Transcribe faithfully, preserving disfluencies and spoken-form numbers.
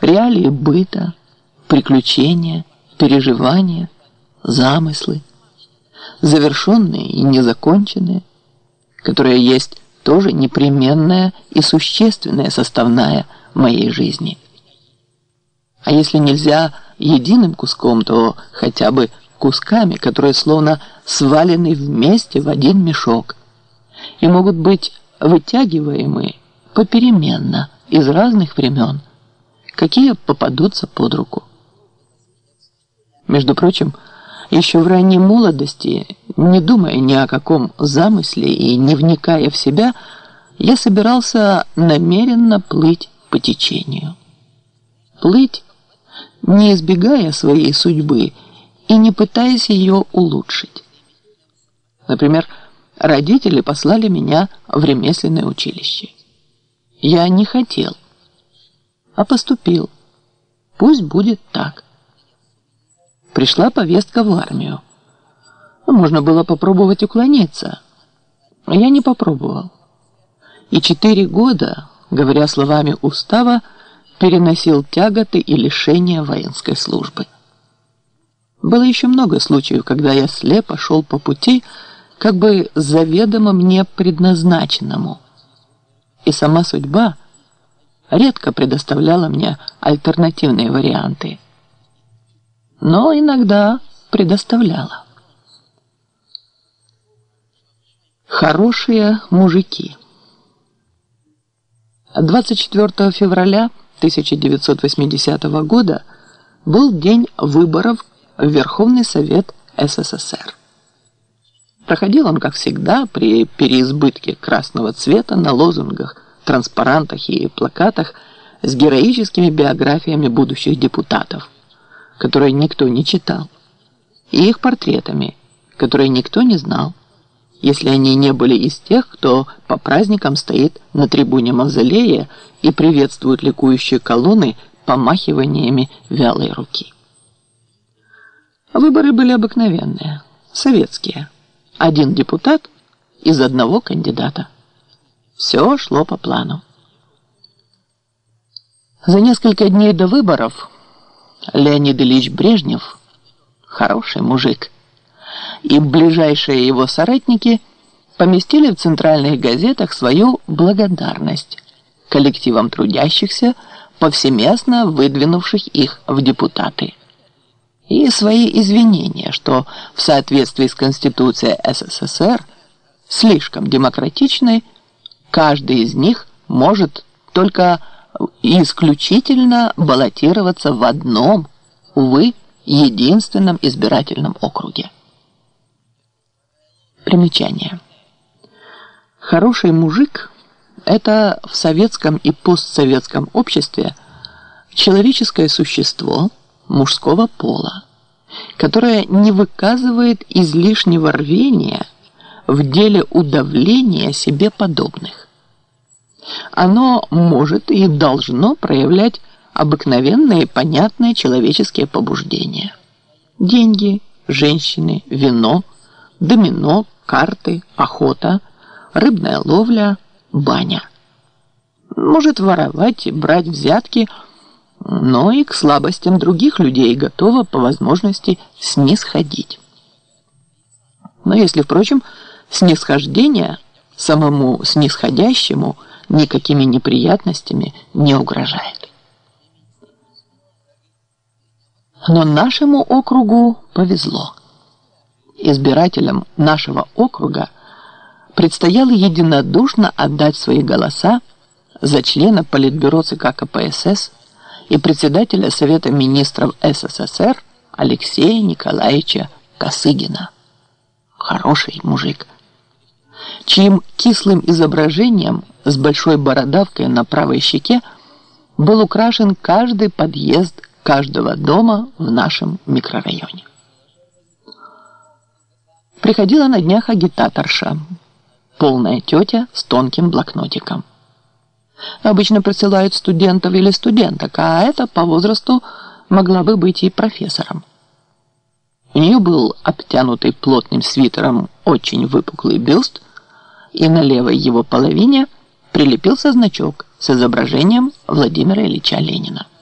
реалии быта, приключения, переживания, замыслы, завершенные и незаконченные, которые есть тоже непременная и существенная составная моей жизни. А если нельзя единым куском, то хотя бы кусками, которые словно свалены вместе в один мешок и могут быть вытягиваемы попеременно из разных времен, какие попадутся под руку. Между прочим, еще в ранней молодости, не думая ни о каком замысле и не вникая в себя, я собирался намеренно плыть по течению. Плыть, не избегая своей судьбы и не пытаясь ее улучшить. Например, родители послали меня в ремесленное училище. Я не хотел, а поступил. Пусть будет так. Пришла повестка в армию. Можно было попробовать уклониться. А я не попробовал. И четыре года, говоря словами устава, переносил тяготы и лишения воинской службы. Было еще много случаев, когда я слепо шел по пути, как бы заведомо мне предназначенному. И сама судьба редко предоставляла мне альтернативные варианты. Но иногда предоставляла. Хорошие мужики. двадцать четвёртого февраля тысяча девятьсот восьмидесятого года был день выборов в Верховный Совет СССР. Проходил он, как всегда, при переизбытке красного цвета на лозунгах, транспарантах и плакатах с героическими биографиями будущих депутатов, которые никто не читал, и их портретами, которые никто не знал, если они не были из тех, кто по праздникам стоит на трибуне мавзолея и приветствует ликующие колонны помахиваниями вялой руки. Выборы были обыкновенные, советские. Один депутат из одного кандидата. Все шло по плану. За несколько дней до выборов Леонид Ильич Брежнев, хороший мужик, и ближайшие его соратники поместили в центральных газетах свою благодарность коллективам трудящихся, повсеместно выдвинувших их в депутаты, и свои извинения, что в соответствии с Конституцией СССР, слишком демократичной, каждый из них может только исключительно баллотироваться в одном, увы, единственном избирательном округе. Примечание. Хороший мужик – это в советском и постсоветском обществе человеческое существо мужского пола, которое не выказывает излишнего рвения в деле удавления себе подобных. Оно может и должно проявлять обыкновенные понятные человеческие побуждения. Деньги, женщины, вино, домино, карты, охота, рыбная ловля, баня. Может воровать и брать взятки, но и к слабостям других людей готова по возможности снисходить. Но если, впрочем, снисхождение самому снисходящему никакими неприятностями не угрожает. Но нашему округу повезло. Избирателям нашего округа предстояло единодушно отдать свои голоса за члена Политбюро ЦК КПСС и председателя Совета министров СССР Алексея Николаевича Косыгина. Хороший мужик, чьим кислым изображением с большой бородавкой на правой щеке был украшен каждый подъезд каждого дома в нашем микрорайоне. Приходила на днях агитаторша, полная тетя с тонким блокнотиком. Обычно присылают студентов или студенток, а это по возрасту могла бы быть и профессором. У нее был обтянутый плотным свитером очень выпуклый бюст, и на левой его половине прилепился значок с изображением Владимира Ильича Ленина.